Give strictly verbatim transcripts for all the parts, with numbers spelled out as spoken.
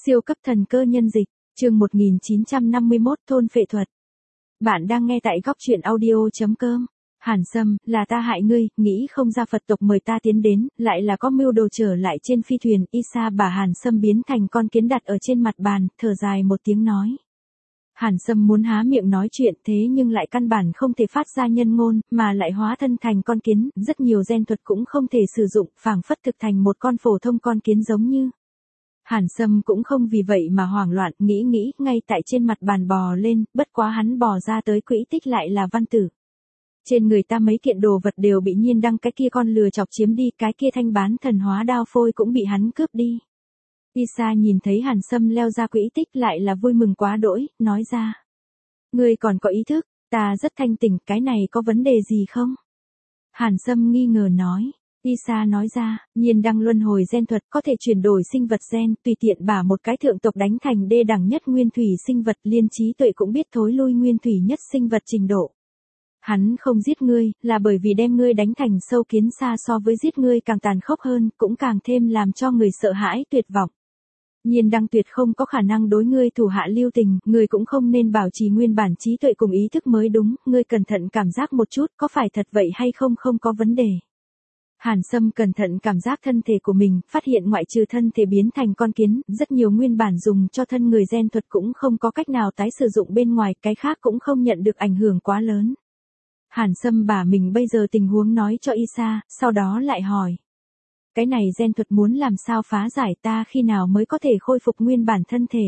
Siêu cấp thần cơ nhân dịch, chương một nghìn chín trăm năm mươi mốt thôn phệ thuật. Bạn đang nghe tại góc truyện audio.com. Hàn Sâm, là ta hại ngươi, nghĩ không ra Phật tộc mời ta tiến đến, lại là có mưu đồ trở lại trên phi thuyền. Isa bà Hàn Sâm biến thành con kiến đặt ở trên mặt bàn, thở dài một tiếng nói. Hàn Sâm muốn há miệng nói chuyện thế nhưng lại căn bản không thể phát ra nhân ngôn, mà lại hóa thân thành con kiến, rất nhiều gen thuật cũng không thể sử dụng, phảng phất thực thành một con phổ thông con kiến giống như. Hàn Sâm cũng không vì vậy mà hoảng loạn, nghĩ nghĩ, ngay tại trên mặt bàn bò lên, bất quá hắn bò ra tới quỹ tích lại là văn tử. Trên người ta mấy kiện đồ vật đều bị Nhiên Đăng cái kia con lừa chọc chiếm đi, cái kia thanh bán thần hóa đao phôi cũng bị hắn cướp đi. Isa nhìn thấy Hàn Sâm leo ra quỹ tích lại là vui mừng quá đỗi, nói ra. Ngươi còn có ý thức, ta rất thanh tỉnh, cái này có vấn đề gì không? Hàn Sâm nghi ngờ nói. Isa nói ra, Nhiên Đăng luân hồi gen thuật có thể chuyển đổi sinh vật gen, tùy tiện bả một cái thượng tộc đánh thành đê đẳng nhất nguyên thủy sinh vật, liên trí tuệ cũng biết thối lui nguyên thủy nhất sinh vật trình độ. Hắn không giết ngươi, là bởi vì đem ngươi đánh thành sâu kiến xa so với giết ngươi càng tàn khốc hơn, cũng càng thêm làm cho người sợ hãi tuyệt vọng. Nhiên Đăng tuyệt không có khả năng đối ngươi thủ hạ lưu tình, ngươi cũng không nên bảo trì nguyên bản trí tuệ cùng ý thức mới đúng, ngươi cẩn thận cảm giác một chút, có phải thật vậy hay không không có vấn đề. Hàn Sâm cẩn thận cảm giác thân thể của mình, phát hiện ngoại trừ thân thể biến thành con kiến, rất nhiều nguyên bản dùng cho thân người gen thuật cũng không có cách nào tái sử dụng bên ngoài, cái khác cũng không nhận được ảnh hưởng quá lớn. Hàn Sâm bà mình bây giờ tình huống nói cho Isa, sau đó lại hỏi. Cái này gen thuật muốn làm sao phá giải, ta khi nào mới có thể khôi phục nguyên bản thân thể?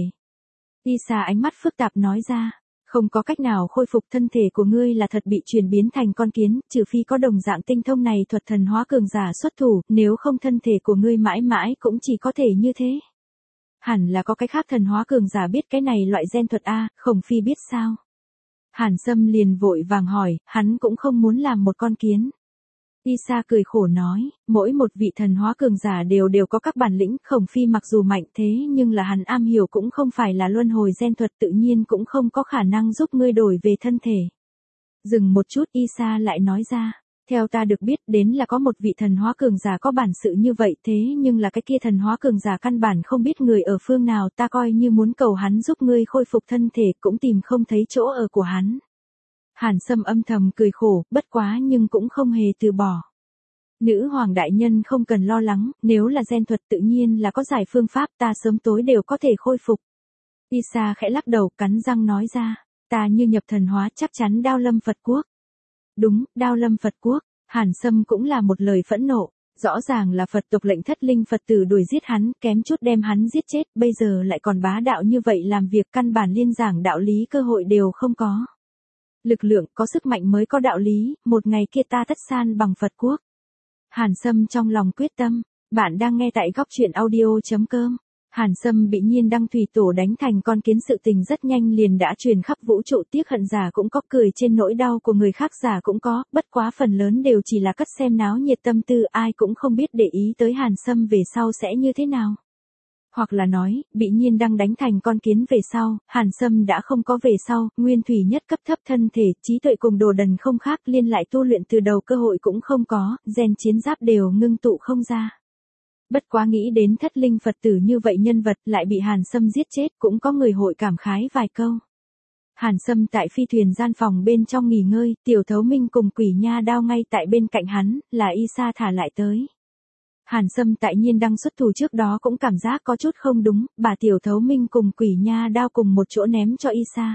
Isa ánh mắt phức tạp nói ra. Không có cách nào khôi phục, thân thể của ngươi là thật bị chuyển biến thành con kiến, trừ phi có đồng dạng tinh thông này thuật thần hóa cường giả xuất thủ, nếu không thân thể của ngươi mãi mãi cũng chỉ có thể như thế. Hẳn là có cái khác thần hóa cường giả biết cái này loại gen thuật a, Khổng Phi biết sao? Hàn Sâm liền vội vàng hỏi, hắn cũng không muốn làm một con kiến. Isa cười khổ nói, mỗi một vị thần hóa cường giả đều đều có các bản lĩnh, Khổng Phi mặc dù mạnh thế nhưng là hắn am hiểu cũng không phải là luân hồi gen thuật, tự nhiên cũng không có khả năng giúp ngươi đổi về thân thể. Dừng một chút, Isa lại nói ra, theo ta được biết đến là có một vị thần hóa cường giả có bản sự như vậy, thế nhưng là cái kia thần hóa cường giả căn bản không biết người ở phương nào, ta coi như muốn cầu hắn giúp ngươi khôi phục thân thể cũng tìm không thấy chỗ ở của hắn. Hàn Sâm âm thầm cười khổ, bất quá nhưng cũng không hề từ bỏ. Nữ hoàng đại nhân không cần lo lắng, nếu là gen thuật tự nhiên là có giải phương pháp, ta sớm tối đều có thể khôi phục. Isa khẽ lắc đầu, cắn răng nói ra, ta như nhập thần hóa chắc chắn Đao Lâm Phật Quốc. Đúng, Đao Lâm Phật Quốc. Hàn Sâm cũng là một lời phẫn nộ, rõ ràng là Phật tộc lệnh thất linh Phật tử đuổi giết hắn, kém chút đem hắn giết chết, bây giờ lại còn bá đạo như vậy làm việc, căn bản liên giảng đạo lý cơ hội đều không có. Lực lượng có sức mạnh mới có đạo lý, một ngày kia ta tất san bằng Phật Quốc. Hàn Sâm trong lòng quyết tâm, bạn đang nghe tại góc truyện audio.com. Hàn Sâm bị Nhiên Đăng thủy tổ đánh thành con kiến, sự tình rất nhanh liền đã truyền khắp vũ trụ, tiếc hận giả cũng có, cười trên nỗi đau của người khác giả cũng có, bất quá phần lớn đều chỉ là cất xem náo nhiệt tâm tư, ai cũng không biết để ý tới Hàn Sâm về sau sẽ như thế nào. Hoặc là nói, bị Nhiên Đăng đánh thành con kiến về sau, Hàn Sâm đã không có về sau, nguyên thủy nhất cấp thấp thân thể, trí tuệ cùng đồ đần không khác, liên lại tu luyện từ đầu cơ hội cũng không có, gen chiến giáp đều ngưng tụ không ra. Bất quá nghĩ đến thất linh Phật tử như vậy nhân vật lại bị Hàn Sâm giết chết, cũng có người hội cảm khái vài câu. Hàn Sâm tại phi thuyền gian phòng bên trong nghỉ ngơi, Tiểu Thấu Minh cùng Quỷ Nha Đao ngay tại bên cạnh hắn, là Isa thả lại tới. Hàn Sâm tại Nhiên Đăng xuất thủ trước đó cũng cảm giác có chút không đúng, bà Tiểu Thấu Minh cùng Quỷ Nha Đao cùng một chỗ ném cho Isa.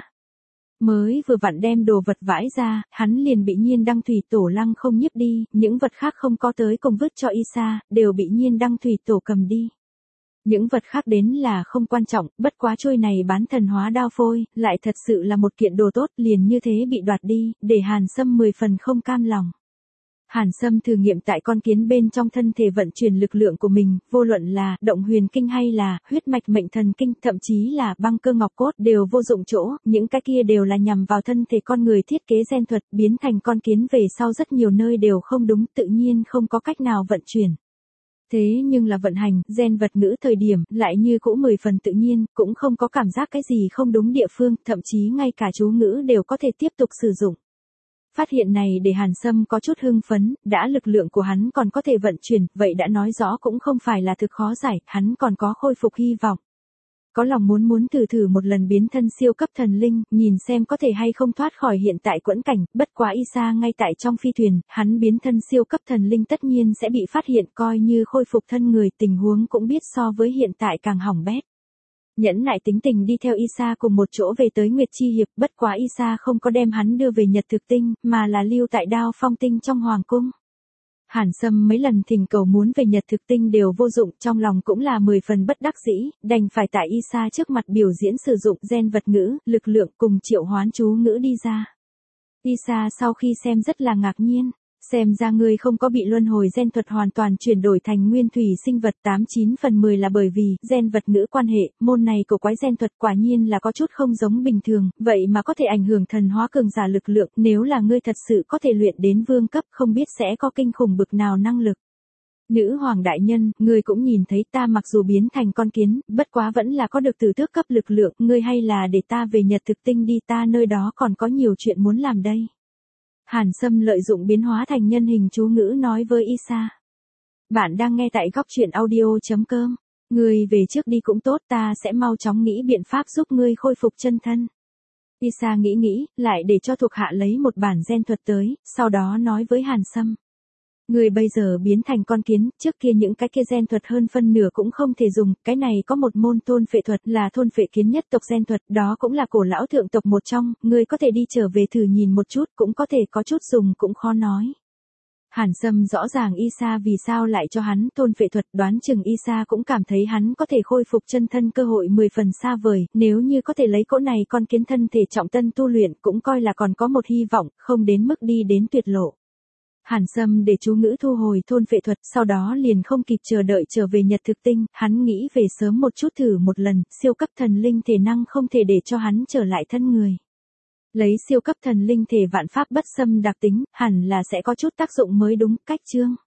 Mới vừa vặn đem đồ vật vãi ra, hắn liền bị Nhiên Đăng thủy tổ lăng không nhiếp đi, những vật khác không có tới cùng vứt cho Isa, đều bị Nhiên Đăng thủy tổ cầm đi. Những vật khác đến là không quan trọng, bất quá trôi này bán thần hóa đao phôi, lại thật sự là một kiện đồ tốt, liền như thế bị đoạt đi, để Hàn Sâm mười phần không cam lòng. Hàn Sâm thử nghiệm tại con kiến bên trong thân thể vận chuyển lực lượng của mình, vô luận là động huyền kinh hay là huyết mạch mệnh thần kinh, thậm chí là băng cơ ngọc cốt đều vô dụng chỗ, những cái kia đều là nhằm vào thân thể con người thiết kế gen thuật, biến thành con kiến về sau rất nhiều nơi đều không đúng, tự nhiên không có cách nào vận chuyển. Thế nhưng là vận hành, gen vật ngữ thời điểm, lại như cũ mười phần tự nhiên, cũng không có cảm giác cái gì không đúng địa phương, thậm chí ngay cả chú ngữ đều có thể tiếp tục sử dụng. Phát hiện này để Hàn Sâm có chút hưng phấn, đã lực lượng của hắn còn có thể vận chuyển, vậy đã nói rõ cũng không phải là thực khó giải, hắn còn có khôi phục hy vọng. có lòng muốn muốn thử thử một lần biến thân siêu cấp thần linh, nhìn xem có thể hay không thoát khỏi hiện tại quẫn cảnh, bất quá Isa ngay tại trong phi thuyền, hắn biến thân siêu cấp thần linh tất nhiên sẽ bị phát hiện, coi như khôi phục thân người, tình huống cũng biết so với hiện tại càng hỏng bét. Nhẫn nại tính tình đi theo Isa cùng một chỗ về tới Nguyệt Chi Hiệp, bất quá Isa không có đem hắn đưa về Nhật Thực Tinh, mà là lưu tại Đao Phong Tinh trong hoàng cung. Hàn Sâm mấy lần thỉnh cầu muốn về Nhật Thực Tinh đều vô dụng, trong lòng cũng là mười phần bất đắc dĩ, đành phải tại Isa trước mặt biểu diễn sử dụng gen vật ngữ, lực lượng cùng triệu hoán chú ngữ đi ra. Isa sau khi xem rất là ngạc nhiên, xem ra ngươi không có bị luân hồi gen thuật hoàn toàn chuyển đổi thành nguyên thủy sinh vật, tám chín phần mười là bởi vì gen vật ngữ quan hệ, môn này của quái gen thuật quả nhiên là có chút không giống bình thường, vậy mà có thể ảnh hưởng thần hóa cường giả lực lượng, nếu là ngươi thật sự có thể luyện đến vương cấp không biết sẽ có kinh khủng bực nào năng lực. Nữ hoàng đại nhân, ngươi cũng nhìn thấy ta mặc dù biến thành con kiến, bất quá vẫn là có được tử tước cấp lực lượng, ngươi hay là để ta về Nhật Thực Tinh đi, ta nơi đó còn có nhiều chuyện muốn làm đây. Hàn Sâm lợi dụng biến hóa thành nhân hình chú ngữ nói với Isa. Bạn đang nghe tại góc truyện audio chấm com. Ngươi về trước đi cũng tốt, ta sẽ mau chóng nghĩ biện pháp giúp ngươi khôi phục chân thân. Isa nghĩ nghĩ, lại để cho thuộc hạ lấy một bản gen thuật tới, sau đó nói với Hàn Sâm. Ngươi bây giờ biến thành con kiến, trước kia những cái kia gen thuật hơn phân nửa cũng không thể dùng, cái này có một môn thôn phệ thuật là thôn phệ kiến nhất tộc gen thuật, đó cũng là cổ lão thượng tộc một trong, ngươi có thể đi trở về thử nhìn một chút, cũng có thể có chút dùng cũng khó nói. Hàn Sâm rõ ràng Isa vì sao lại cho hắn thôn phệ thuật, đoán chừng Isa cũng cảm thấy hắn có thể khôi phục chân thân cơ hội mười phần xa vời, nếu như có thể lấy cỗ này con kiến thân thể trọng tân tu luyện cũng coi là còn có một hy vọng, không đến mức đi đến tuyệt lộ. Hàn Sâm để chú ngữ thu hồi thôn phệ thuật, sau đó liền không kịp chờ đợi trở về Nhật Thực Tinh, hắn nghĩ về sớm một chút thử một lần, siêu cấp thần linh thể năng không thể để cho hắn trở lại thân người. Lấy siêu cấp thần linh thể vạn pháp bất xâm đặc tính, hẳn là sẽ có chút tác dụng mới đúng, cách chương.